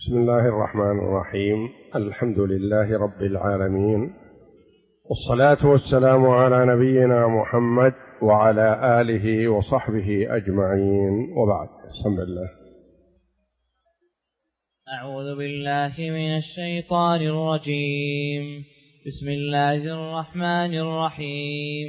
بسم الله الرحمن الرحيم. الحمد لله رب العالمين، والصلاة والسلام على نبينا محمد وعلى آله وصحبه أجمعين، وبعد. بسم الله. أعوذ بالله من الشيطان الرجيم. بسم الله الرحمن الرحيم.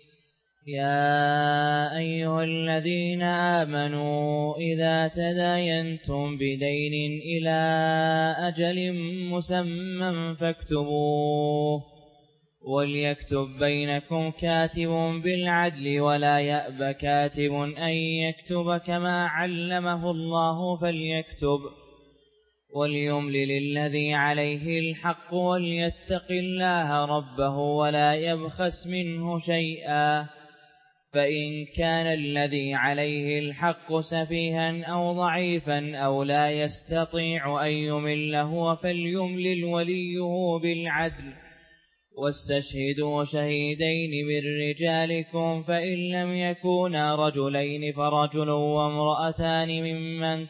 يا أيها الذين آمنوا إذا تداينتم بدين إلى أجل مسمى فاكتبوه، وليكتب بينكم كاتب بالعدل ولا يأب كاتب أن يكتب كما علمه الله فليكتب، وليملل الذي عليه الحق وليتق الله ربه ولا يبخس منه شيئا، فإن كان الذي عليه الحق سفيها أو ضعيفا أو لا يستطيع أن يمل هو فليملل وليه بالعدل، واستشهدوا شهيدين من رجالكم، فإن لم يكونا رجلين فرجل وامرأتان ممن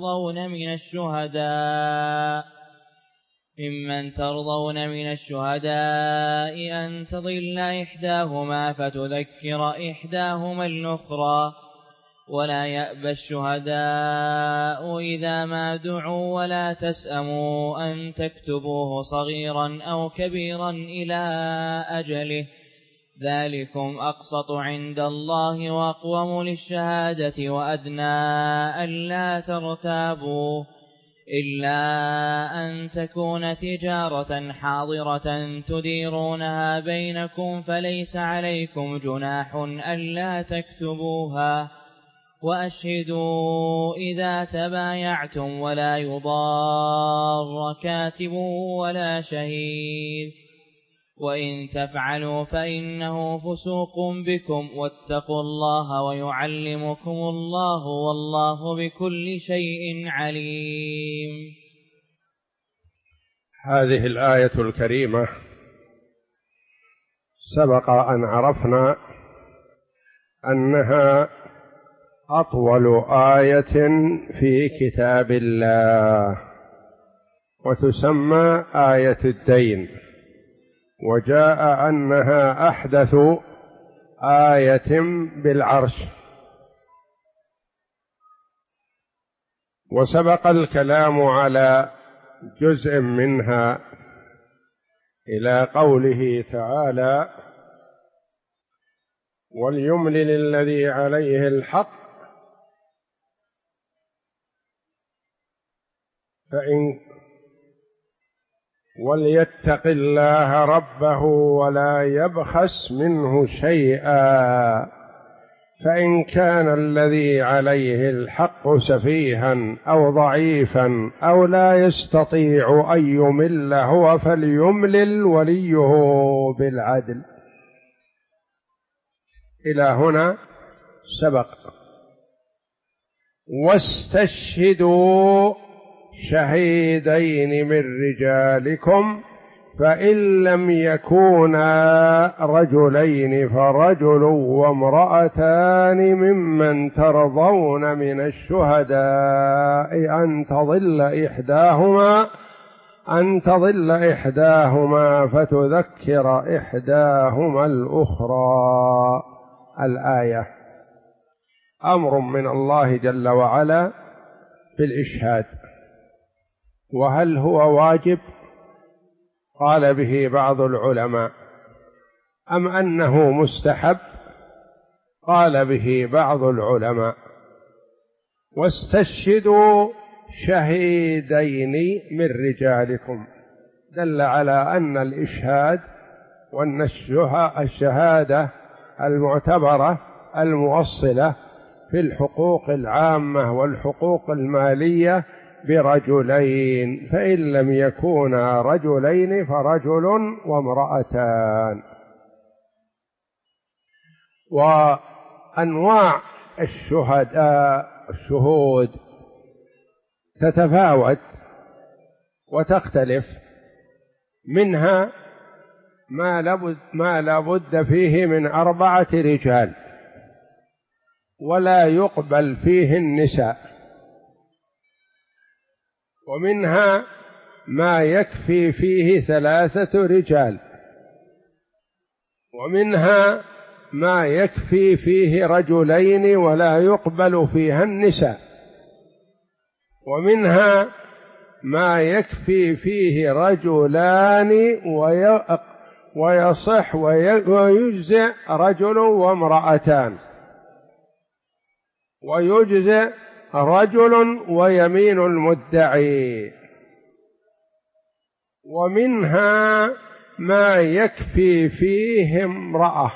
ترضون من الشهداء أن تضل إحداهما فتذكر إحداهما الأخرى، ولا يأبى الشهداء إذا ما دعوا ولا تسأموا أن تكتبوه صغيرا أو كبيرا إلى أجله، ذلكم أقسط عند الله وأقوم للشهادة وأدنى ألا ترتابوا، إلا أن تكون تجارة حاضرة تديرونها بينكم فليس عليكم جناح ألا تكتبوها، وأشهدوا إذا تبايعتم ولا يضار كاتب ولا شهيد، وإن تفعلوا فإنه فسوق بكم، واتقوا الله ويعلمكم الله والله بكل شيء عليم. هذه الآية الكريمة سبق أن عرفنا أنها أطول آية في كتاب الله، وتسمى آية الدين، وجاء أنها أحدث آية بالعرش، وسبق الكلام على جزء منها إلى قوله تعالى: وليملل الذي عليه الحق وليتق الله ربه ولا يبخس منه شيئا، فإن كان الذي عليه الحق سفيها أو ضعيفا أو لا يستطيع أن يمل هو فليملل وليه بالعدل. إلى هنا سبق. واستشهدوا شهيدين من رجالكم، فإن لم يكونا رجلين فرجل وامرأتان ممن ترضون من الشهداء أن تضل إحداهما فتذكر إحداهما الأخرى. الآية أمر من الله جل وعلا بالإشهاد، وهل هو واجب؟ قال به بعض العلماء. أم أنه مستحب؟ قال به بعض العلماء. واستشهدوا شهيدين من رجالكم، دل على أن الإشهاد وأن الشهادة المعتبرة المؤصلة في الحقوق العامة والحقوق المالية برجلين، فإن لم يكونا رجلين فرجل وامرأتان. وأنواع الشهود تتفاوت وتختلف، منها ما لابد فيه من 4 رجال ولا يقبل فيه النساء، ومنها ما يكفي فيه 3 رجال، ومنها ما يكفي فيه 2 ولا يقبل فيها النساء، ومنها ما يكفي فيه 2 ويصح ويجزئ رجل وامرأتان، ويجزئ رجل ويمين المدعي، ومنها ما يكفي فيه امرأة،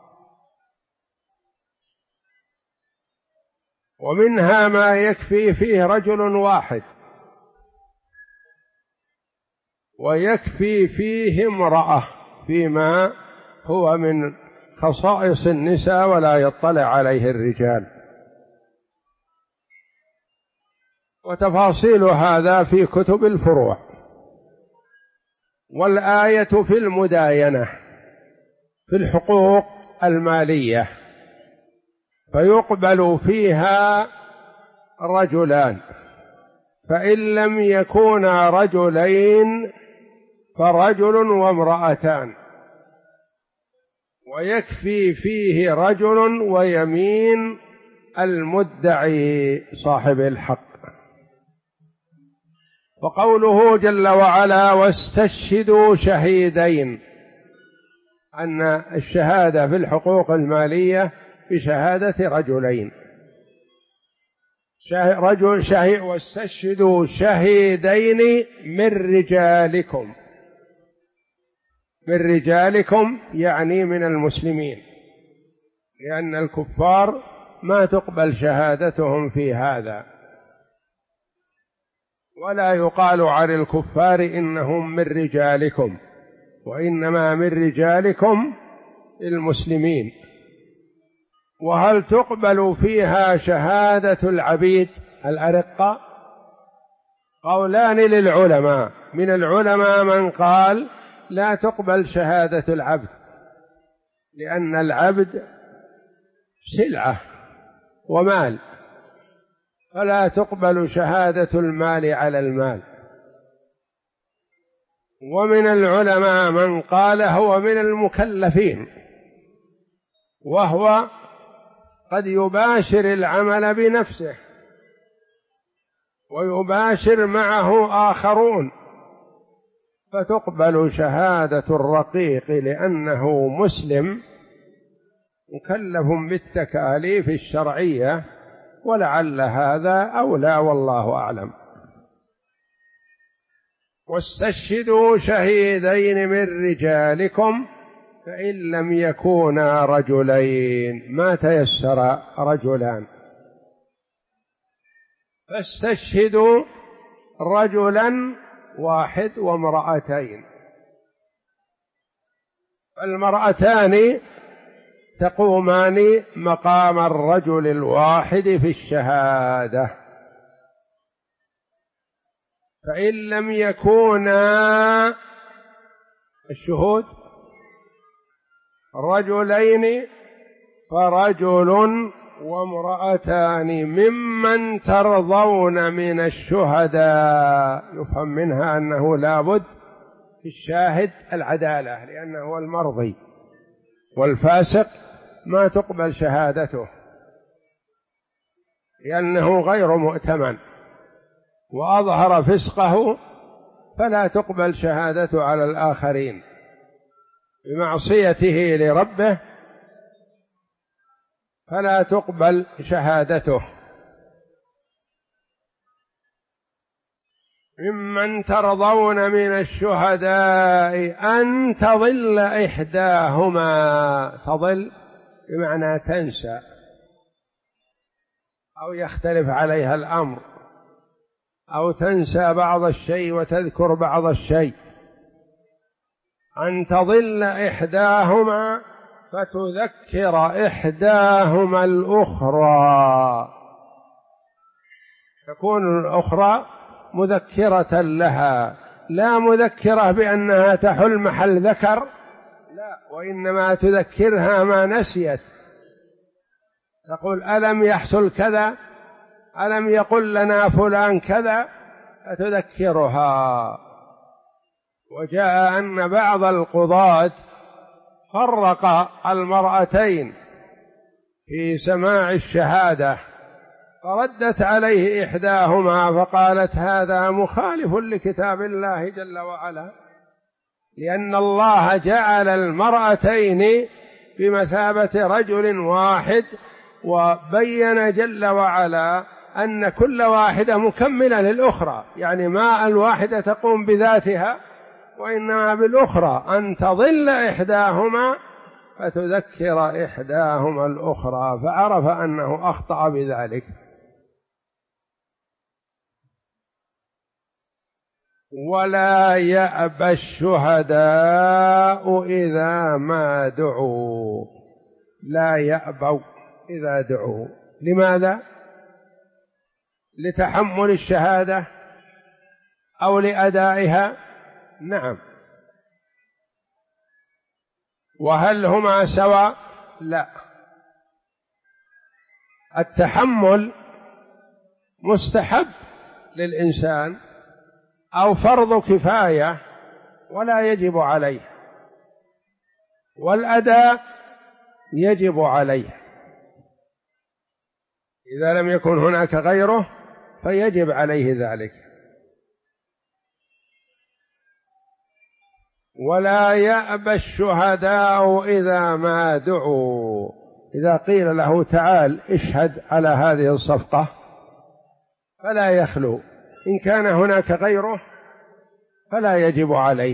ومنها ما يكفي فيه رجل واحد، ويكفي فيه امرأة فيما هو من خصائص النساء ولا يطلع عليه الرجال. وتفاصيل هذا في كتب الفروع. والآية في المداينة في الحقوق المالية، فيقبل فيها 2، فإن لم يكونا 2 فرجل وامرأتان، ويكفي فيه رجل ويمين المدعي صاحب الحق. وقوله جل وعلا واستشهدوا شهيدين، أن الشهادة في الحقوق المالية بشهادة رجلين، رجل شهيد، واستشهدوا شهيدين من رجالكم، من رجالكم يعني من المسلمين، لأن الكفار ما تقبل شهادتهم في هذا، ولا يقال عن الكفار إنهم من رجالكم، وإنما من رجالكم المسلمين. وهل تقبل فيها شهادة العبيد الأرقة؟ قولان للعلماء، من العلماء من قال لا تقبل شهادة العبد، لأن العبد سلعة ومال، فلا تقبل شهادة المال على المال. ومن العلماء من قال هو من المكلفين، وهو قد يباشر العمل بنفسه ويباشر معه آخرون، فتقبل شهادة الرقيق لأنه مسلم مكلف بالتكاليف الشرعية، ولعل هذا أولى والله أعلم. واستشهدوا شهيدين من رجالكم فإن لم يكونا رجلين، ما تيسر رجلان، فاستشهدوا رجلا واحد وامرأتين. المرأتان تقومان مقام الرجل الواحد في الشهادة. فإن لم يكونا الشهود رجلين فرجل وامرأتان ممن ترضون من الشهداء. يفهم منها أنه لابد في الشاهد العدالة، لأنه هو المرضي، والفاسق ما تقبل شهادته لأنه غير مؤتمن وأظهر فسقه، فلا تقبل شهادته على الآخرين بمعصيته لربه، فلا تقبل شهادته. ممن ترضون من الشهداء أن تضل إحداهما، تضل بمعنى تنسى أو يختلف عليها الأمر، أو تنسى بعض الشيء وتذكر بعض الشيء. أن تضل إحداهما فتذكر إحداهما الأخرى، تكون الأخرى مذكرة لها، لا مذكرة بأنها تحل محل ذكر، لا، وإنما تذكرها ما نسيت. تقول ألم يحصل كذا، ألم يقل لنا فلان كذا، فتذكرها. وجاء أن بعض القضاة فرق المرأتين في سماع الشهادة، فردت عليه إحداهما فقالت: هذا مخالف لكتاب الله جل وعلا، لأن الله جعل المرأتين بمثابة رجل واحد، وبين جل وعلا أن كل واحدة مكملة للأخرى، يعني ما الواحدة تقوم بذاتها، وإنما بالأخرى، أن تضل إحداهما فتذكر إحداهما الأخرى، فعرف أنه أخطأ بذلك. ولا يأبى الشهداء إذا ما دعوا، لا يأبوا إذا دعوا. لماذا؟ لتحمل الشهادة أو لأدائها؟ نعم. وهل هما سواء؟ لا، التحمل مستحب للإنسان أو فرض كفاية ولا يجب عليه، والأداء يجب عليه. إذا لم يكن هناك غيره فيجب عليه ذلك. ولا يأبى الشهداء إذا ما دعوا، إذا قيل له تعال اشهد على هذه الصفقة فلا يخلو، إن كان هناك غيره فلا يجب عليه،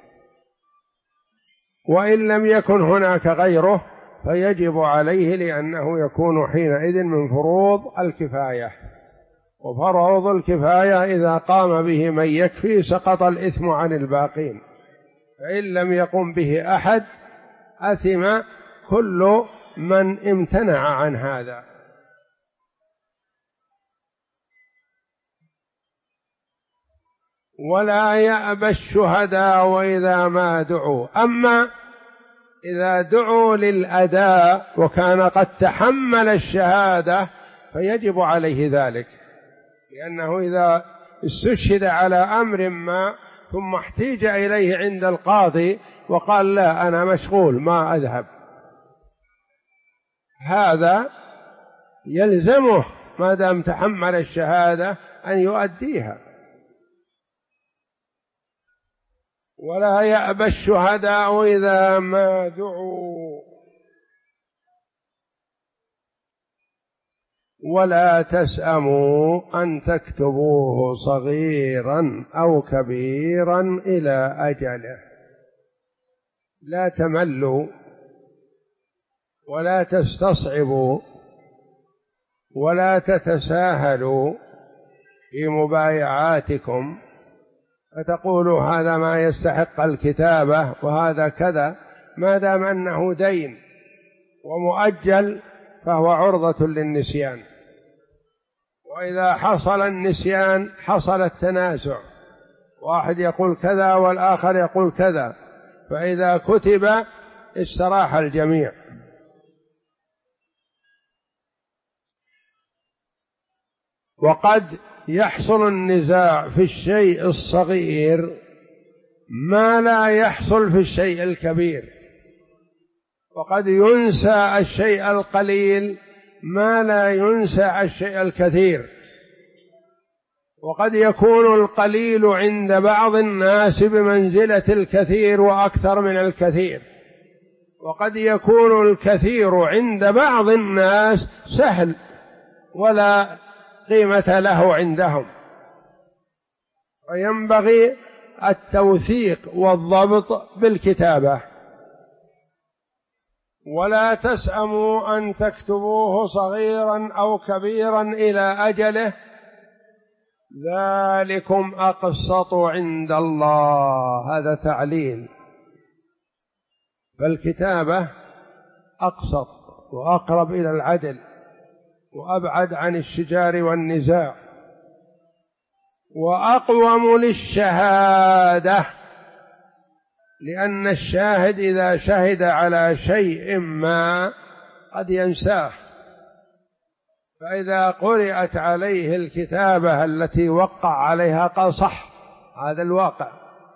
وإن لم يكن هناك غيره فيجب عليه، لأنه يكون حينئذ من فروض الكفاية، وفرض الكفاية إذا قام به من يكفي سقط الإثم عن الباقين، فإن لم يقم به أحد أثم كل من امتنع عن هذا. ولا يأبى الشهداء وإذا ما دعوا. أما إذا دعوا للأداء وكان قد تحمل الشهادة فيجب عليه ذلك، لأنه إذا استشهد على أمر ما ثم احتيج إليه عند القاضي وقال لا أنا مشغول ما أذهب، هذا يلزمه ما دام تحمل الشهادة أن يؤديها. ولا يأبى الشهداء إذا ما دعوا. ولا تسأموا أن تكتبوه صغيرا أو كبيرا إلى أجله. لا تملوا ولا تستصعبوا ولا تتساهلوا في مبايعاتكم فتقولوا هذا ما يستحق الكتابة وهذا كذا، ما دام أنه دين ومؤجل فهو عرضة للنسيان، وإذا حصل النسيان حصل التنازع، واحد يقول كذا والآخر يقول كذا، فإذا كتب استراح الجميع. وقد يحصل النزاع في الشيء الصغير ما لا يحصل في الشيء الكبير، وقد ينسى الشيء القليل ما لا ينسى الشيء الكثير، وقد يكون القليل عند بعض الناس بمنزلة الكثير وأكثر من الكثير، وقد يكون الكثير عند بعض الناس سهل ولا قيمة له عندهم، وينبغي التوثيق والضبط بالكتابة. ولا تسأموا أن تكتبوه صغيرا أو كبيرا إلى أجله ذلكم أقسط عند الله. هذا تعليل، فالكتابة أقسط وأقرب إلى العدل وأبعد عن الشجار والنزاع وأقوم للشهادة، لأن الشاهد إذا شهد على شيء ما قد ينساه، فإذا قرأت عليه الكتابة التي وقع عليها قال صح، هذا الواقع،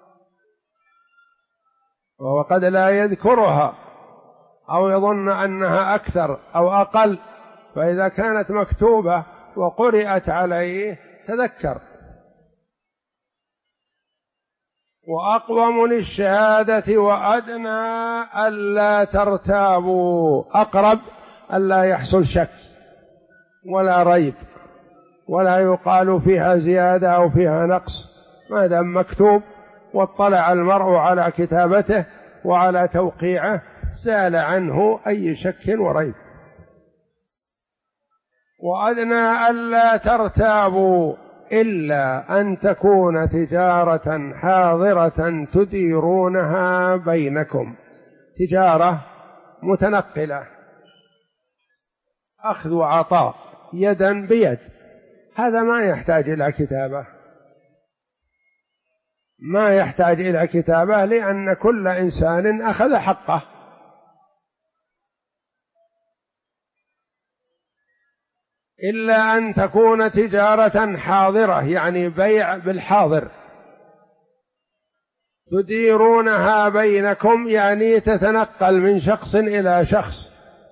وهو قد لا يذكرها أو يظن أنها أكثر أو أقل، فإذا كانت مكتوبة وقرأت عليه تذكر. وأقوم للشهادة وأدنى ألا ترتابوا، أقرب ألا يحصل شك ولا ريب ولا يقال فيها زيادة أو فيها نقص، ما دام مكتوب واطلع المرء على كتابته وعلى توقيعه زال عنه أي شك وريب. وأدنى ألا ترتابوا إلا أن تكون تجارة حاضرة تديرونها بينكم، تجارة متنقلة، أخذ وعطاء يدا بيد، هذا ما يحتاج إلى كتابة، ما يحتاج إلى كتابة، لأن كل إنسان أخذ حقه. إلا أن تكون تجارة حاضرة، يعني بيع بالحاضر، تديرونها بينكم، يعني تتنقل من شخص إلى شخص،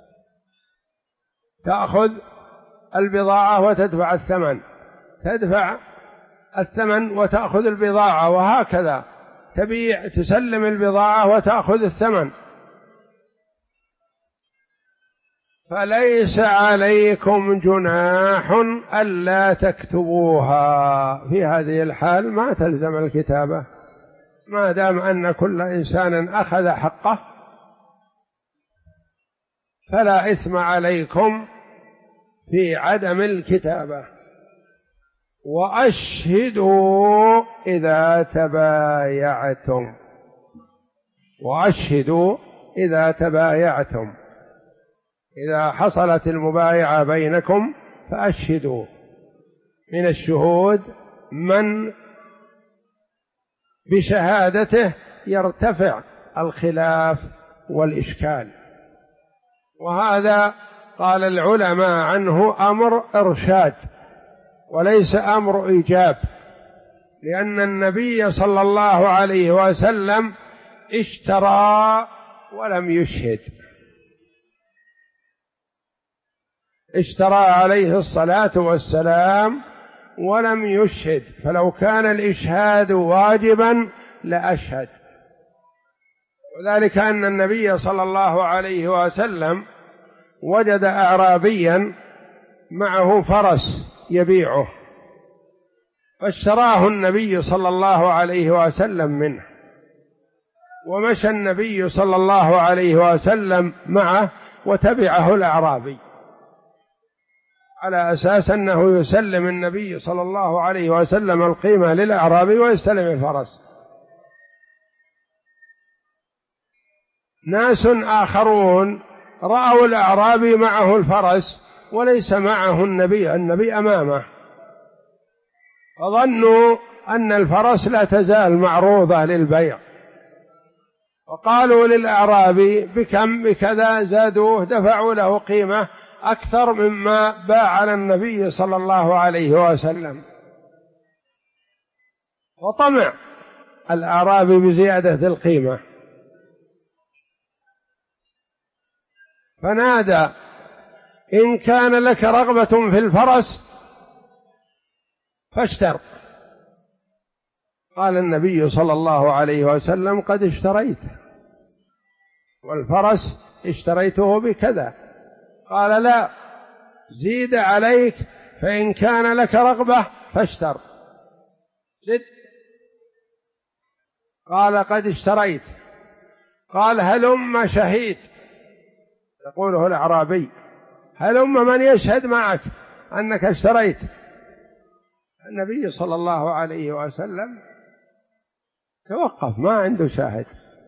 تأخذ البضاعة وتدفع الثمن، تدفع الثمن وتأخذ البضاعة، وهكذا تبيع، تسلم البضاعة وتأخذ الثمن. فليس عليكم جناح ألا تكتبوها، في هذه الحال ما تلزم الكتابة، ما دام أن كل إنسان أخذ حقه فلا إثم عليكم في عدم الكتابة. وأشهدوا إذا تبايعتم، وأشهدوا إذا تبايعتم، إذا حصلت المبايعة بينكم فأشهدوا. من الشهود من بشهادته يرتفع الخلاف والإشكال، وهذا قال العلماء عنه أمر إرشاد وليس أمر إيجاب، لأن النبي صلى الله عليه وسلم اشترى ولم يشهد، اشترى عليه الصلاة والسلام ولم يشهد، فلو كان الإشهاد واجبا لأشهد. وذلك أن النبي صلى الله عليه وسلم وجد أعرابيا معه فرس يبيعه، فاشتراه النبي صلى الله عليه وسلم منه، ومشى النبي صلى الله عليه وسلم معه وتبعه الأعرابي على أساس أنه يسلم النبي صلى الله عليه وسلم القيمة للأعرابي ويستلم الفرس. ناس آخرون رأوا الأعرابي معه الفرس وليس معه النبي أمامه، فظنوا أن الفرس لا تزال معروضة للبيع، وقالوا للأعرابي بكم؟ بكذا، زادوه، دفعوا له قيمة أكثر مما باع على النبي صلى الله عليه وسلم، وطمع الأعرابي بزيادة القيمة، فنادى: إن كان لك رغبة في الفرس فاشتر. قال النبي صلى الله عليه وسلم: قد اشتريته، والفرس اشتريته بكذا. قال: لا، زيد عليك، فإن كان لك رغبة فاشتر، زد. قال: قد اشتريت. قال: هلم شهيد، يقوله الأعرابي: هلم من يشهد معك أنك اشتريت. النبي صلى الله عليه وسلم توقف، ما عنده شاهد.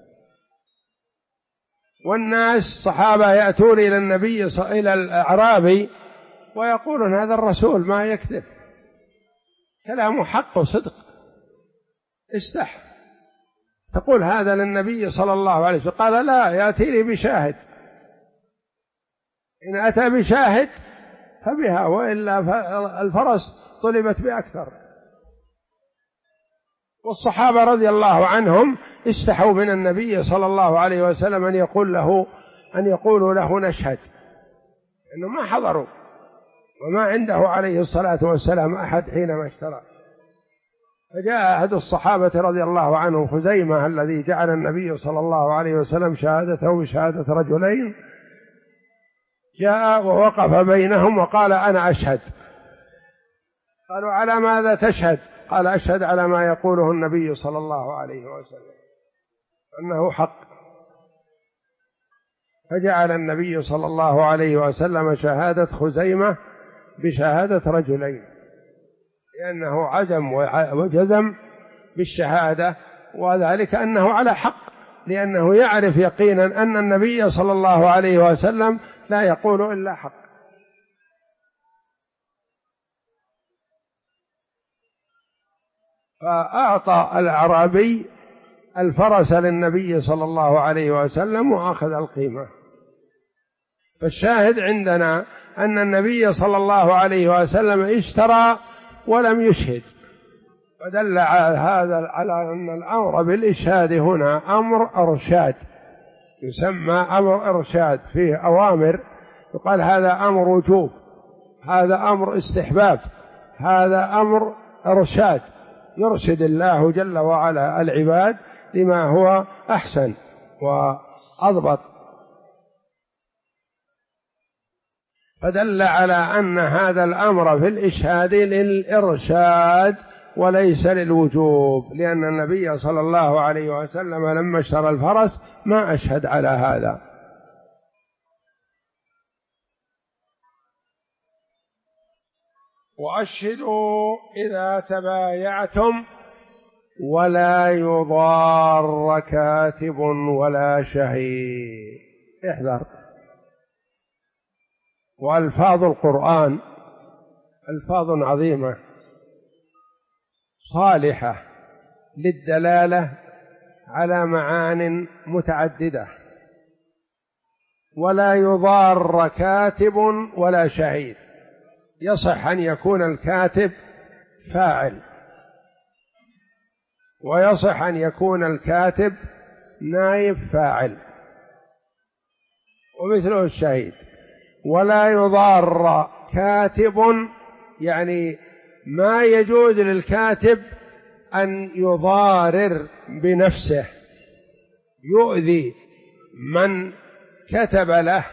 والناس صحابة يأتون إلى النبي إلى الأعرابي ويقولون: هذا الرسول ما يكذب، كلامه حق وصدق، استح. تقول هذا للنبي صلى الله عليه وسلم. قال: لا، يأتيني بشاهد، إن أتى بشاهد فبها، وإلا الفرس طلبت بأكثر. والصحابة رضي الله عنهم استحوا من النبي صلى الله عليه وسلم أن يقولوا له نشهد، إنه ما حضروا وما عنده عليه الصلاة والسلام أحد حينما اشترى. فجاء أحد الصحابة رضي الله عنهم خزيمة الذي جعل النبي صلى الله عليه وسلم شهادته بشهادة رجلين، جاء ووقف بينهم وقال أنا أشهد. قالوا على ماذا تشهد؟ قال أشهد على ما يقوله النبي صلى الله عليه وسلم أنه حق. فجعل النبي صلى الله عليه وسلم شهادة خزيمة بشهادة رجلين، لأنه عزم وجزم بالشهادة، وذلك أنه على حق، لأنه يعرف يقينا أن النبي صلى الله عليه وسلم لا يقول إلا حق. فأعطى الأعرابي الفرس للنبي صلى الله عليه وسلم وأخذ القيمة. فالشاهد عندنا أن النبي صلى الله عليه وسلم اشترى ولم يشهد، فدل هذا على أن الأمر بالإشهاد هنا أمر إرشاد، يسمى أمر إرشاد، فيه أوامر يقال هذا أمر وجوب، هذا أمر استحباب، هذا أمر إرشاد، يرشد الله جل وعلا العباد لما هو أحسن وأضبط. فدل على أن هذا الأمر في الإشهاد للإرشاد وليس للوجوب، لأن النبي صلى الله عليه وسلم لما اشترى الفرس ما أشهد على هذا. وأشهدوا إذا تبايعتم ولا يضار كاتب ولا شهيد. احذر. وألفاظ القرآن ألفاظ عظيمة صالحة للدلالة على معان متعددة. ولا يضار كاتب ولا شهيد، يصح أن يكون الكاتب فاعل، ويصح أن يكون الكاتب نائب فاعل، ومثله الشهيد. ولا يضار كاتب يعني ما يجوز للكاتب أن يضارر بنفسه، يؤذي من كتب له،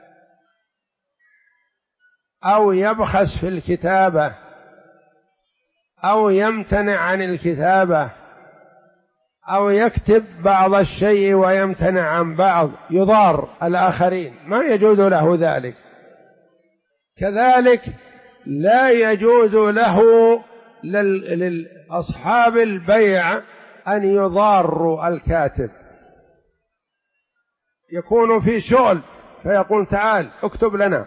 أو يبخس في الكتابة، أو يمتنع عن الكتابة، أو يكتب بعض الشيء ويمتنع عن بعض، يضار الآخرين، ما يجوز له ذلك. كذلك لا يجوز له لأصحاب البيع أن يضاروا الكاتب. يكون في شغل فيقول تعال اكتب لنا،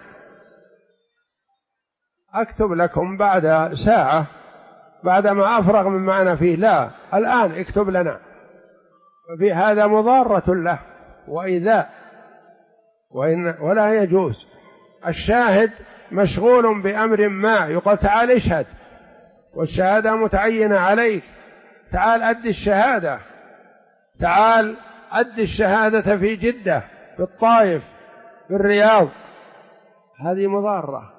أكتب لكم بعد ساعة بعدما أفرغ مما أنا فيه، لا الآن اكتب لنا، ففي هذا مضارة له وإيذاء، ولا يجوز. الشاهد مشغول بأمر ما، يقول تعال اشهد والشهادة متعينة عليك، تعال أدي الشهادة، تعال أدي الشهادة في جدة، في الطائف، في الرياض، هذه مضارة.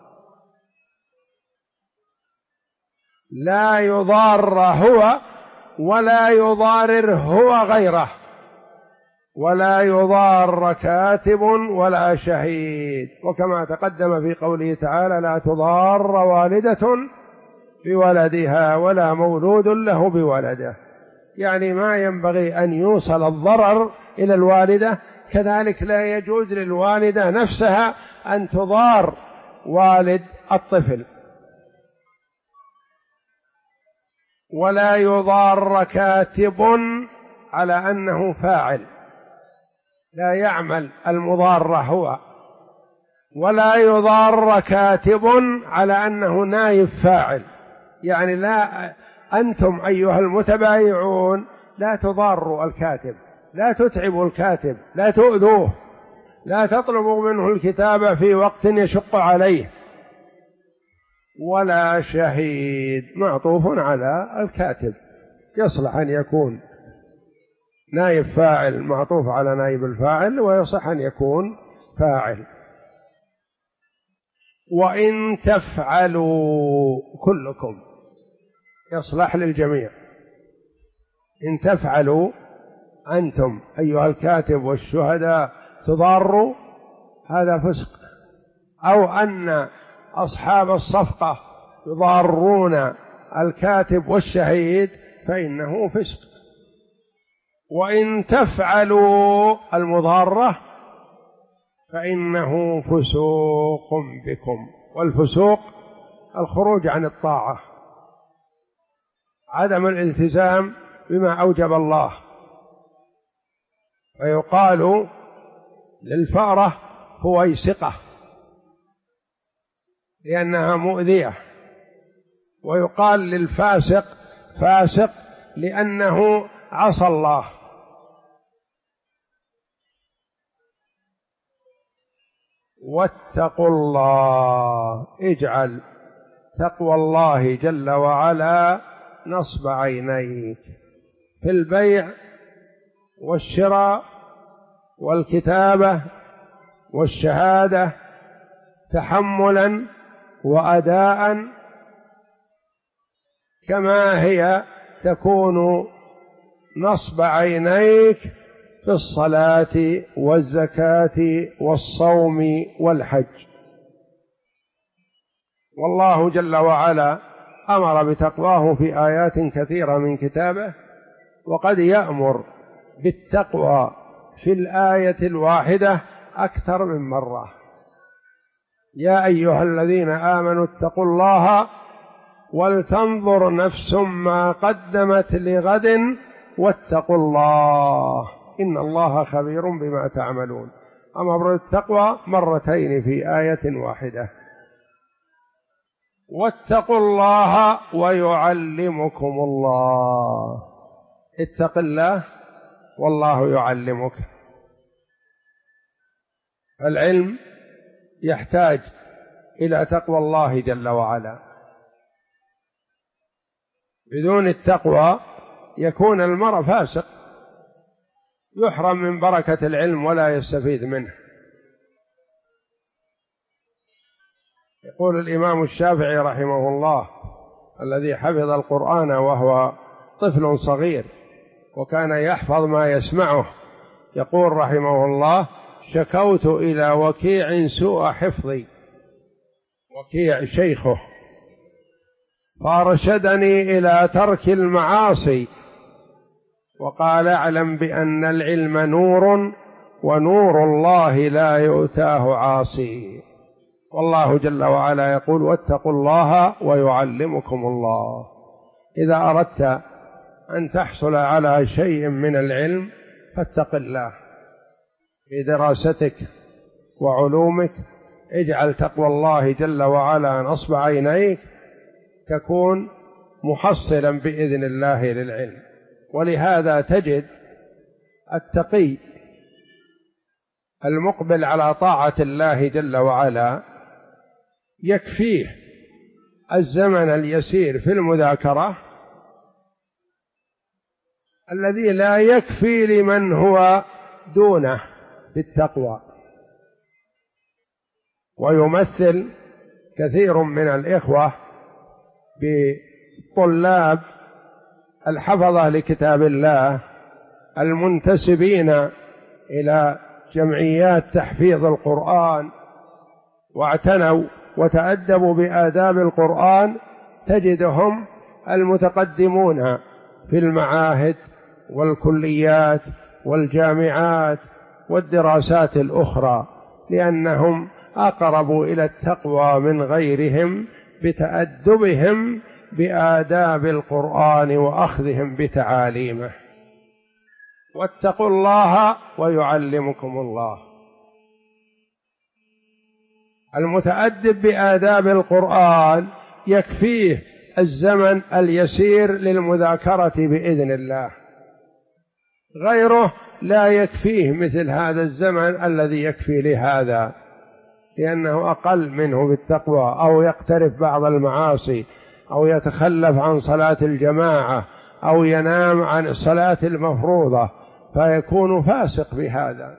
لا يضار هو ولا يضارر هو غيره، ولا يضار كاتب ولا شهيد. وكما تقدم في قوله تعالى لا تضار والدة بولدها ولا مولود له بولده، يعني ما ينبغي أن يوصل الضرر إلى الوالدة، كذلك لا يجوز للوالدة نفسها أن تضار والد الطفل. ولا يضار كاتب على أنه فاعل، لا يعمل المضارة هو، ولا يضار كاتب على أنه نائب فاعل، يعني لا أنتم أيها المتبايعون لا تضاروا الكاتب، لا تتعبوا الكاتب، لا تؤذوه، لا تطلبوا منه الكتابة في وقت يشق عليه، ولا شهيد معطوف على الكاتب، يصلح أن يكون نائب فاعل معطوف على نائب الفاعل، ويصح أن يكون فاعل. وإن تفعلوا كلكم يصلح للجميع. إن تفعلوا أنتم أيها الكاتب والشهداء تضاروا هذا فسق، أو أن أصحاب الصفقة يضارون الكاتب والشهيد فإنه فسق. وإن تفعلوا المضارة فإنه فسوق بكم، والفسوق الخروج عن الطاعة، عدم الالتزام بما أوجب الله. فيقال للفأرة فويسقة لأنها مؤذية، ويقال للفاسق فاسق لأنه عصى الله. واتقوا الله، اجعل تقوى الله جل وعلا نصب عينيك في البيع والشراء والكتابة والشهادة، تحملا وأداء، كما هي تكون نصب عينيك في الصلاة والزكاة والصوم والحج. والله جل وعلا أمر بتقواه في آيات كثيرة من كتابه، وقد يأمر بالتقوى في الآية الواحدة أكثر من مرة. يا أيها الذين آمنوا اتقوا الله ولتنظر نفس ما قدمت لغد واتقوا الله إن الله خبير بما تعملون. أمر بالتقوى مرتين في آية واحدة. واتقوا الله ويعلمكم الله، اتق الله والله يعلمك. العلم يحتاج إلى تقوى الله جل وعلا، بدون التقوى يكون المرء فاسق، يحرم من بركة العلم ولا يستفيد منه. يقول الإمام الشافعي رحمه الله الذي حفظ القرآن وهو طفل صغير وكان يحفظ ما يسمعه، يقول رحمه الله: شكوت إلى وكيع سوء حفظي، وكيع شيخه، فأرشدني إلى ترك المعاصي، وقال: اعلم بأن العلم نور ونور الله لا يؤتاه عاصي. والله جل وعلا يقول: واتقوا الله ويعلمكم الله. إذا أردت أن تحصل على شيء من العلم فاتق الله في دراستك وعلومك، اجعل تقوى الله جل وعلا نصب عينيك، تكون محصلا بإذن الله للعلم. ولهذا تجد التقي المقبل على طاعة الله جل وعلا يكفيه الزمن اليسير في المذاكرة الذي لا يكفي لمن هو دونه في التقوى. ويمثل كثير من الإخوة بطلاب الحفظة لكتاب الله المنتسبين إلى جمعيات تحفيظ القرآن واعتنوا وتأدبوا بآداب القرآن، تجدهم المتقدمون في المعاهد والكليات والجامعات والدراسات الأخرى، لأنهم أقربوا إلى التقوى من غيرهم بتأدبهم بآداب القرآن وأخذهم بتعاليمه. واتقوا الله ويعلمكم الله. المتأدب بآداب القرآن يكفيه الزمن اليسير للمذاكرة بإذن الله، غيره لا يكفيه مثل هذا الزمن الذي يكفي لهذا. لأنه أقل منه بالتقوى، أو يقترف بعض المعاصي، أو يتخلف عن صلاة الجماعة، أو ينام عن الصلاة المفروضة، فيكون فاسق بهذا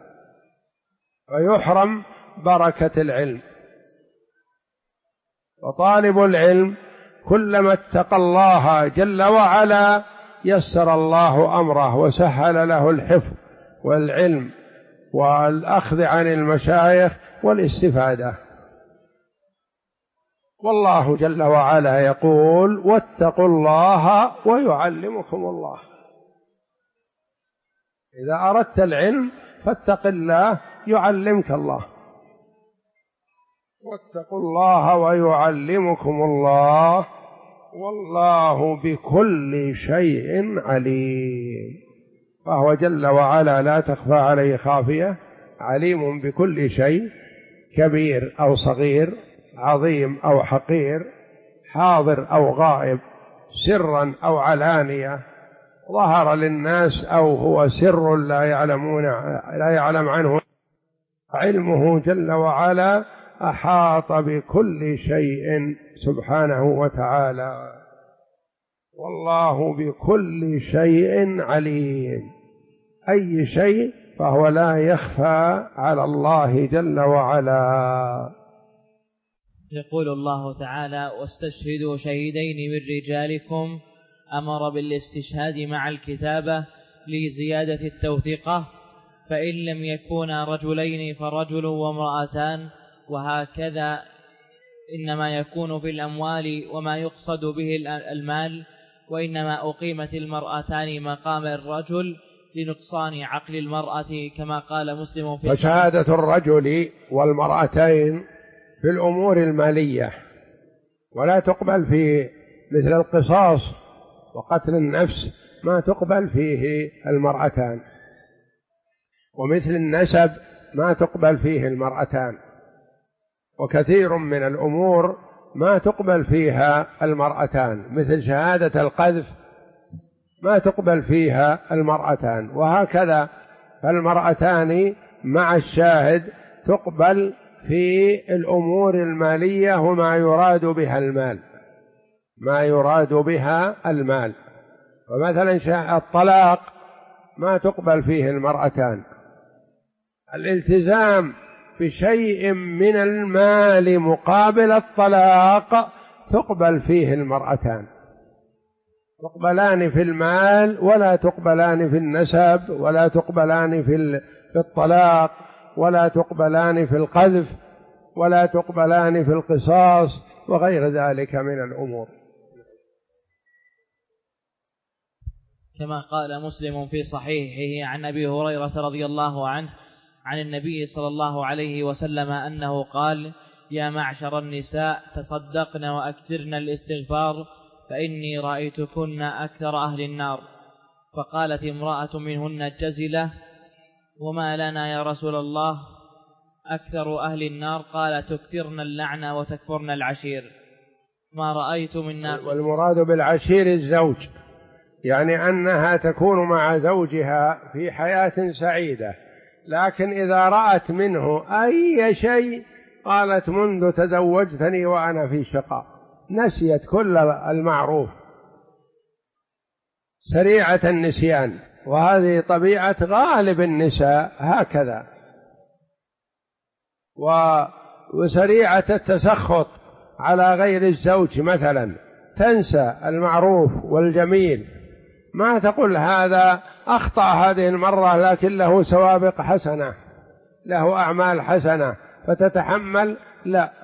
ويحرم بركة العلم. وطالب العلم كلما اتقى الله جل وعلا يسر الله أمره وسهل له الحفظ والعلم والأخذ عن المشايخ والاستفادة. والله جل وعلا يقول: واتقوا الله ويعلمكم الله. إذا أردت العلم فاتق الله يعلمك الله. واتقوا الله ويعلمكم الله والله بكل شيء عليم. فهو جل وعلا لا تخفى عليه خافية، عليم بكل شيء، كبير أو صغير، عظيم أو حقير، حاضر أو غائب، سرا أو علانية، ظهر للناس أو هو سر لا يعلم عنه. علمه جل وعلا أحاط بكل شيء سبحانه وتعالى، والله بكل شيء عليم. أي شيء فهو لا يخفى على الله جل وعلا. يقول الله تعالى: واستشهدوا شهيدين من رجالكم. أمر بالاستشهاد مع الكتابة لزيادة التوثيقة، فإن لم يكونا رجلين فرجل وامرأتان، وهكذا إنما يكون في الأموال وما يقصد به المال، وإنما أقيمت المرأتان مقام الرجل لنقصان عقل المرأة، كما قال مسلم في فشهادة الرجل والمرأتين في الأمور المالية، ولا تقبل في مثل القصاص وقتل النفس، ما تقبل فيه المرأتان، ومثل النسب ما تقبل فيه المرأتان، وكثير من الأمور ما تقبل فيها المرأتان، مثل شهادة القذف ما تقبل فيها المرأتان، وهكذا فالمرأتان مع الشاهد تقبل في الأمور المالية وما يراد بها المال، ما يراد بها المال. ومثلا الطلاق ما تقبل فيه المرأتان، الالتزام بشيء من المال مقابل الطلاق تقبل فيه المرأتان، تقبلان في المال ولا تقبلان في النسب، ولا تقبلان في الطلاق، ولا تقبلان في القذف، ولا تقبلان في القصاص، وغير ذلك من الأمور. كما قال مسلم في صحيحه عن أبي هريرة رضي الله عنه عن النبي صلى الله عليه وسلم أنه قال: يا معشر النساء تصدقن وأكثرن الاستغفار، فإني رأيتكن أكثر أهل النار. فقالت امرأة منهن الجزلة: وما لنا يا رسول الله أكثر أهل النار؟ قال: تكثرن اللعنة وتكفرن العشير. ما رأيت منا. والمراد بالعشير الزوج، يعني أنها تكون مع زوجها في حياة سعيدة، لكن إذا رأت منه أي شيء قالت: منذ تزوجتني وأنا في شقاء، نسيت كل المعروف، سريعة النسيان، وهذه طبيعة غالب النساء هكذا، وسريعة التسخط على غير الزوج، مثلا تنسى المعروف والجميل، ما تقول هذا أخطأ هذه المرة لكن له سوابق حسنة، له أعمال حسنة فتتحمل، لا،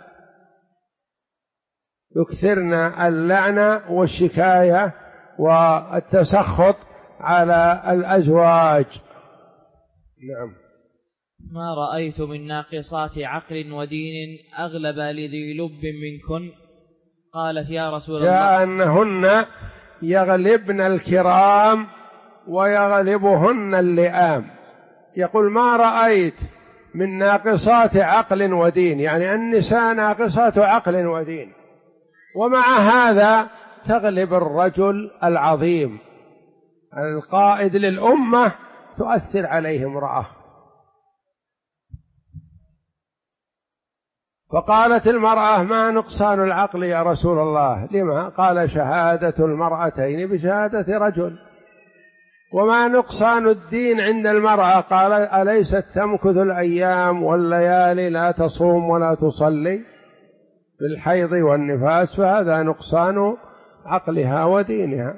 يكثرن اللعنة والشكاية والتسخط على الأزواج. نعم. ما رأيت من ناقصات عقل ودين أغلب لذي لب منكن. قالت: يا رسول الله، أنهن يغلبن الكرام ويغلبهن اللئام. يقول: ما رأيت من ناقصات عقل ودين، يعني النساء ناقصات عقل ودين، ومع هذا تغلب الرجل العظيم القائد للأمة، تؤثر عليه امرأة. فقالت المرأة: ما نقصان العقل يا رسول الله؟ لما؟ قال: شهادة المرأتين بشهادة رجل. وما نقصان الدين عند المرأة؟ قال: أليست تمكث الأيام والليالي لا تصوم ولا تصلي بالحيض والنفاس؟ فهذا نقصان عقلها ودينها.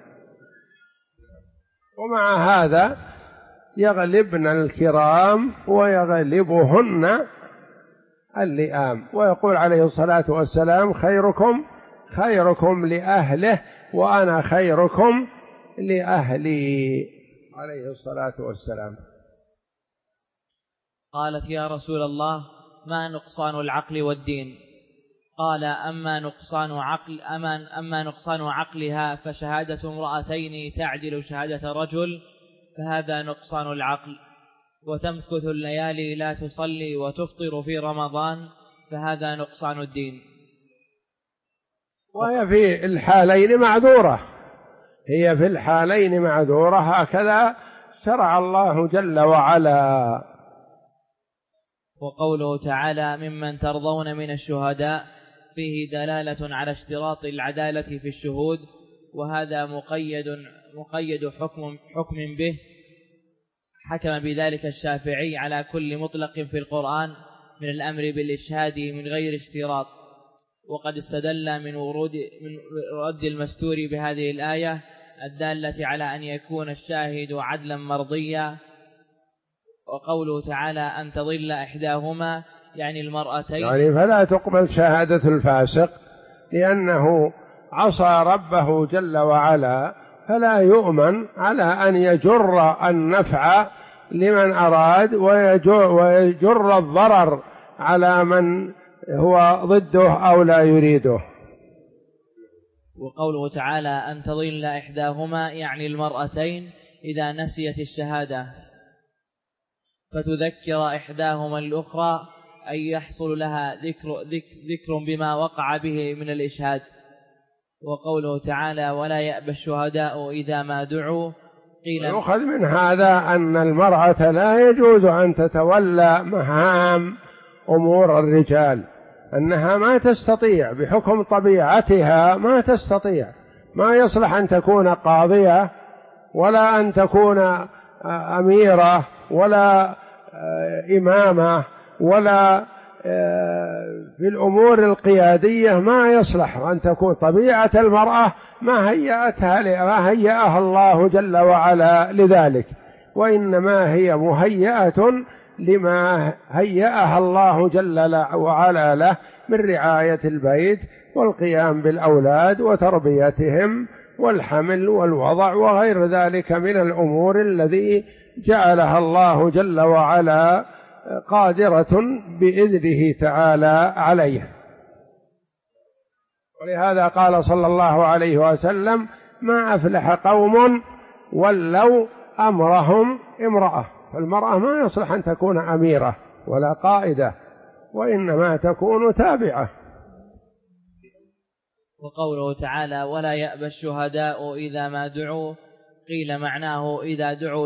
ومع هذا يغلبن الكرام ويغلبهن اللئام. ويقول عليه الصلاة والسلام: خيركم لأهله وأنا خيركم لأهلي، عليه الصلاة والسلام. قالت: يا رسول الله، ما نقصان العقل والدين؟ قال: أما نقصان عقلها فشهادة امرأتين تعدل شهادة رجل، فهذا نقصان العقل. وتمكث الليالي لا تصلي وتفطر في رمضان، فهذا نقصان الدين. وهي في الحالين معذورة، هي في الحالين معذورة، هكذا شرع الله جل وعلا. وقوله تعالى: ممن ترضون من الشهداء، فيه دلالة على اشتراط العدالة في الشهود، وهذا مقيد حكم به. حكم بذلك الشافعي على كل مطلق في القرآن من الأمر بالإشهاد من غير اشتراط. وقد استدل من رد المستور بهذه الآية الدالة على أن يكون الشاهد عدلا مرضيا. وقوله تعالى: أن تضل إحداهما، يعني المرأتين، يعني فلا تقبل شهادة الفاسق لأنه عصى ربه جل وعلا، فلا يؤمن على أن يجر النفع لمن أراد ويجر الضرر على من هو ضده أو لا يريده. وقوله تعالى: أن تضل إحداهما، يعني المرأتين، إذا نسيت الشهادة فتذكر إحداهما الأخرى، أي يحصل لها ذكر بما وقع به من الإشهاد. وقوله تعالى: ولا يأبى الشهداء إذا ما دعوا، قيل يؤخذ من هذا أن المرأة لا يجوز أن تتولى مهام أمور الرجال، أنها ما تستطيع بحكم طبيعتها، ما تستطيع، ما يصلح أن تكون قاضية ولا أن تكون أميرة ولا إمامة ولا في الأمور القيادية، ما يصلح أن تكون. طبيعة المرأة ما هيأها الله جل وعلا لذلك، وإنما هي مهيئة لما هيأها الله جل وعلا له من رعاية البيت والقيام بالأولاد وتربيتهم والحمل والوضع وغير ذلك من الأمور الذي جعلها الله جل وعلا قادرة بإذنه تعالى عليه. ولهذا قال صلى الله عليه وسلم: ما أفلح قوم ولوا أمرهم امرأة. فالمرأة ما يصلح أن تكون أميرة ولا قائدة، وإنما تكون تابعة. وقوله تعالى: ولا يأبى إذا ما دعوا، قيل معناه إذا دعوا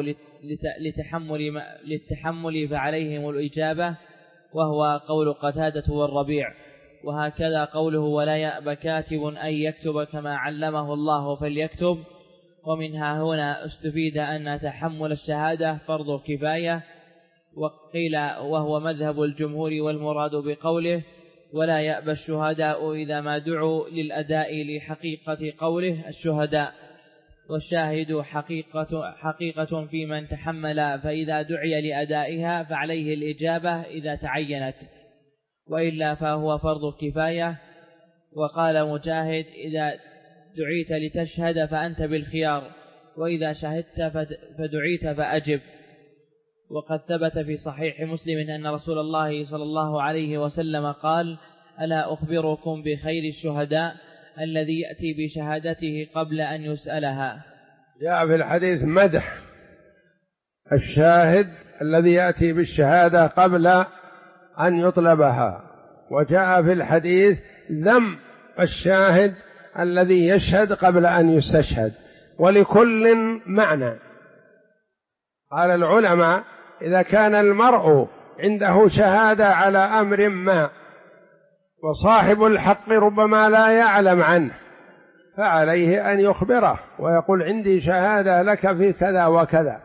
للتحمل فعليهم الإجابة، وهو قول قتادة والربيع. وهكذا قوله: ولا يأبى كاتب أن يكتب كما علمه الله فليكتب. ومنها هنا استفيد أن تحمل الشهادة فرض كفاية. وقيل وهو مذهب الجمهور، والمراد بقوله: ولا يأبى الشهداء إذا ما دعوا للأداء لحقيقة قوله الشهداء. والشاهد حقيقة في من تحمل، فإذا دعي لأدائها فعليه الإجابة إذا تعينت، وإلا فهو فرض كفاية. وقال مجاهد: إذا دعيت لتشهد فأنت بالخيار، وإذا شهدت فدعيت فأجب. وقد ثبت في صحيح مسلم أن رسول الله صلى الله عليه وسلم قال: ألا أخبركم بخير الشهداء الذي يأتي بشهادته قبل أن يسألها. جاء في الحديث مدح الشاهد الذي يأتي بالشهادة قبل أن يطلبها، وجاء في الحديث ذم الشاهد الذي يشهد قبل أن يستشهد، ولكل معنى. قال العلماء: إذا كان المرء عنده شهادة على أمر ما وصاحب الحق ربما لا يعلم عنه، فعليه أن يخبره ويقول عندي شهادة لك في كذا وكذا.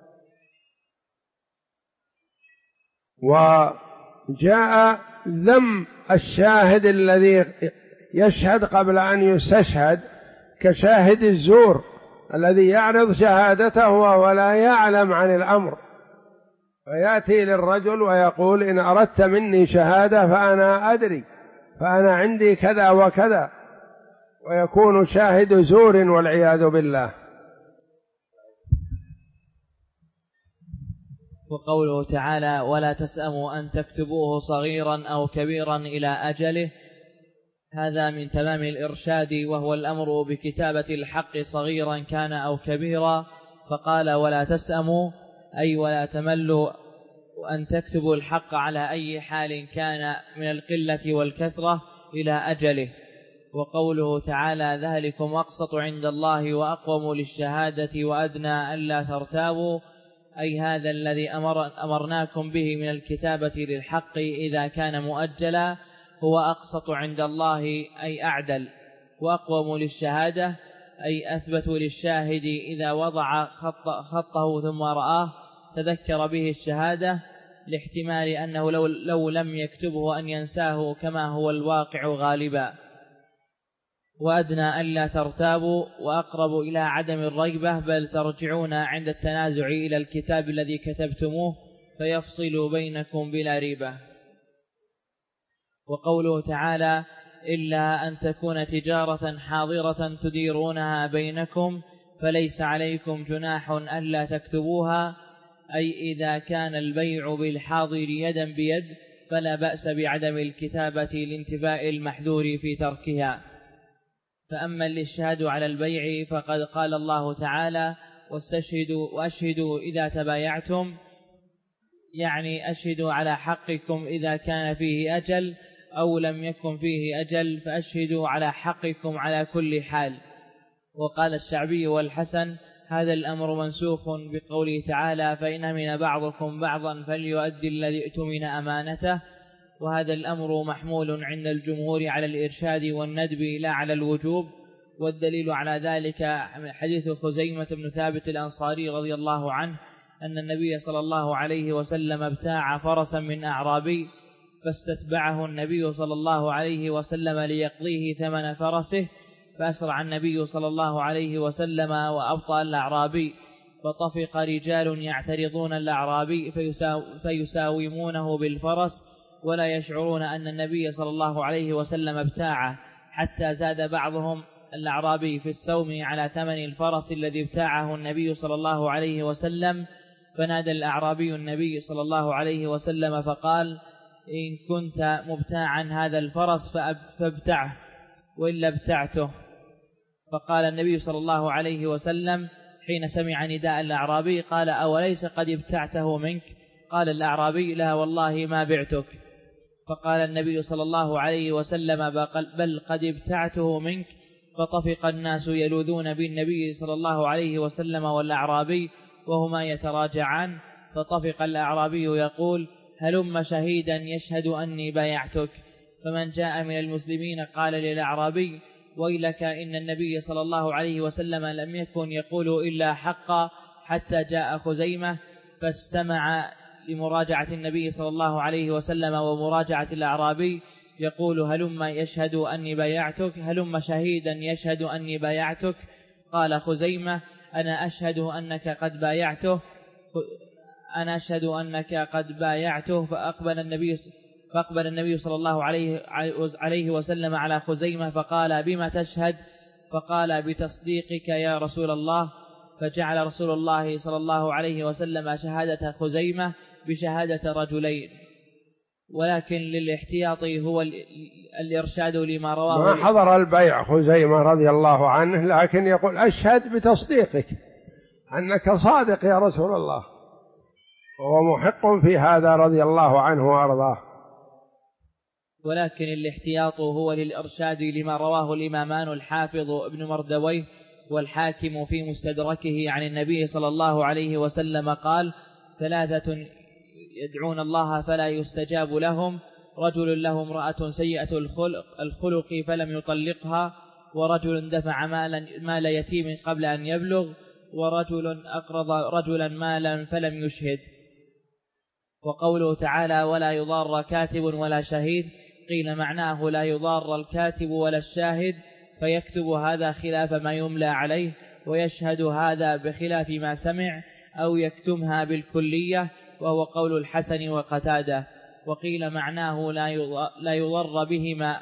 وجاء ذم الشاهد الذي يشهد قبل أن يستشهد كشاهد الزور الذي يعرض شهادته وهو لا يعلم عن الأمر، فيأتي للرجل ويقول إن أردت مني شهادة فأنا أدري، فأنا عندي كذا وكذا، ويكون شاهد زور والعياذ بالله. وقوله تعالى ولا تسأموا أن تكتبوه صغيرا أو كبيرا إلى أجله، هذا من تمام الإرشاد، وهو الأمر بكتابة الحق صغيرا كان أو كبيرا. فقال ولا تسأموا أي ولا تملوا أن تكتبوا الحق على أي حال كان من القلة والكثرة إلى أجله. وقوله تعالى ذلكم أقسط عند الله وأقوم للشهادة وأدنى ألا ترتابوا، أي هذا الذي أمرناكم به من الكتابة للحق إذا كان مؤجلا هو أقسط عند الله أي أعدل، وأقوم للشهادة أي أثبت للشاهد إذا وضع خطه ثم رآه تذكر به الشهادة، لاحتمال أنه لو لم يكتبه أن ينساه كما هو الواقع غالبا. وأدنى ألا ترتابوا وأقرب إلى عدم الريبة، بل ترجعون عند التنازع إلى الكتاب الذي كتبتموه فيفصل بينكم بلا ريبة. وقوله تعالى إلا أن تكون تجارة حاضرة تديرونها بينكم فليس عليكم جناح ألا تكتبوها، أي إذا كان البيع بالحاضر يدا بيد فلا بأس بعدم الكتابة لانتفاء المحذور في تركها. فأما الإشهاد على البيع فقد قال الله تعالى وأشهدوا إذا تبايعتم، يعني أشهدوا على حقكم إذا كان فيه أجل أو لم يكن فيه أجل، فأشهدوا على حقكم على كل حال. وقال الشعبي والحسن هذا الأمر منسوخ بقوله تعالى فإن أمن بعضكم بعضا فليؤدي الذي اؤتمن أمانته، وهذا الأمر محمول عند الجمهور على الإرشاد والندب لا على الوجوب. والدليل على ذلك حديث خزيمة بن ثابت الأنصاري رضي الله عنه أن النبي صلى الله عليه وسلم ابتاع فرسا من أعرابي، فاستتبعه النبي صلى الله عليه وسلم ليقضيه ثمن فرسه، فأسرع النبي صلى الله عليه وسلم وأبطأ الأعرابي، فطفق رجال يعترضون الأعرابي فيساومونه بالفرس ولا يشعرون أن النبي صلى الله عليه وسلم ابتاعه، حتى زاد بعضهم الأعرابي في السوم على ثمن الفرس الذي ابتاعه النبي صلى الله عليه وسلم. فنادى الأعرابي النبي صلى الله عليه وسلم فقال إن كنت مبتاعا هذا الفرس فابتعه وإلا ابتعته. فقال النبي صلى الله عليه وسلم حين سمع نداء الأعرابي قال أوليس قد ابتعته منك؟ قال الأعرابي لا والله ما بعتك. فقال النبي صلى الله عليه وسلم بل قد ابتعته منك. فطفق الناس يلوذون بالنبي صلى الله عليه وسلم والأعرابي وهما يتراجعان، فطفق الأعرابي يقول هلم شهيدا يشهد أني بايعتك. فمن جاء من المسلمين قال للأعرابي ويلك إن النبي صلى الله عليه وسلم لم يكن يقول إلا حقا حتى جاء خزيمة، فاستمع لمراجعة النبي صلى الله عليه وسلم ومراجعة الأعرابي يقول هلم يشهد أني بايعتك، هلم شهيدا يشهد أني بايعتك. قال خزيمة أنا أشهد أنك قد بايعته. فأقبل النبي صلى الله عليه وسلم على خزيمة فقال بما تشهد؟ فقال بتصديقك يا رسول الله. فجعل رسول الله صلى الله عليه وسلم شهادة خزيمة بشهادة رجلين، ولكن للاحتياط هو الإرشاد لما رواه. ما حضر البيع خزيمة رضي الله عنه، لكن يقول أشهد بتصديقك أنك صادق يا رسول الله، وهو محق في هذا رضي الله عنه وأرضاه. ولكن الاحتياط هو للإرشاد لما رواه الإمامان الحافظ ابن مردويه والحاكم في مستدركه عن النبي صلى الله عليه وسلم قال ثلاثة يدعون الله فلا يستجاب لهم رجل له امرأة سيئة الخلق فلم يطلقها، ورجل دفع مال يتيم قبل أن يبلغ، ورجل أقرض رجلا مالا فلم يشهد. وقوله تعالى ولا يضار كاتب ولا شهيد، قيل معناه لا يضار الكاتب ولا الشاهد، فيكتب هذا خلاف ما يملى عليه، ويشهد هذا بخلاف ما سمع، أو يكتمها بالكلية، وهو قول الحسن وقتادة. وقيل معناه لا يضر بهما.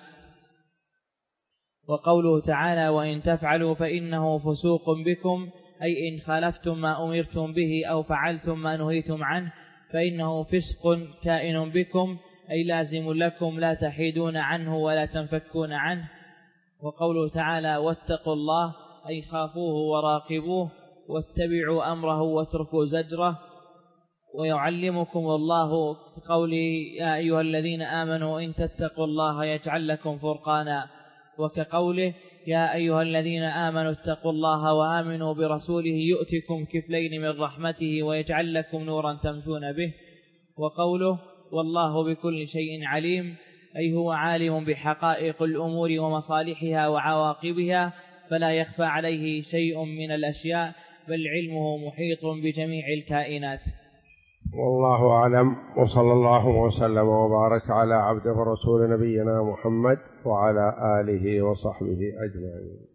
وقوله تعالى وإن تفعلوا فإنه فسوق بكم، أي إن خالفتم ما أمرتم به أو فعلتم ما نهيتم عنه فإنه فسق كائن بكم، أي لازم لكم لا تحيدون عنه ولا تنفكون عنه. وقوله تعالى واتقوا الله، أي خافوه وراقبوه، واتبعوا أمره واتركوا زجره. ويعلمكم الله بقوله يا أيها الذين آمنوا إن تتقوا الله يجعل لكم فرقانا، وكقوله يا أيها الذين آمنوا اتقوا الله وآمنوا برسوله يؤتكم كفلين من رحمته ويجعل لكم نورا تمشون به. وقوله والله بكل شيء عليم، أي هو عالم بحقائق الأمور ومصالحها وعواقبها، فلا يخفى عليه شيء من الأشياء، بل علمه محيط بجميع الكائنات. والله أعلم، وصلى الله وسلم وبارك على عبده ورسول نبينا محمد وعلى آله وصحبه أجمعين.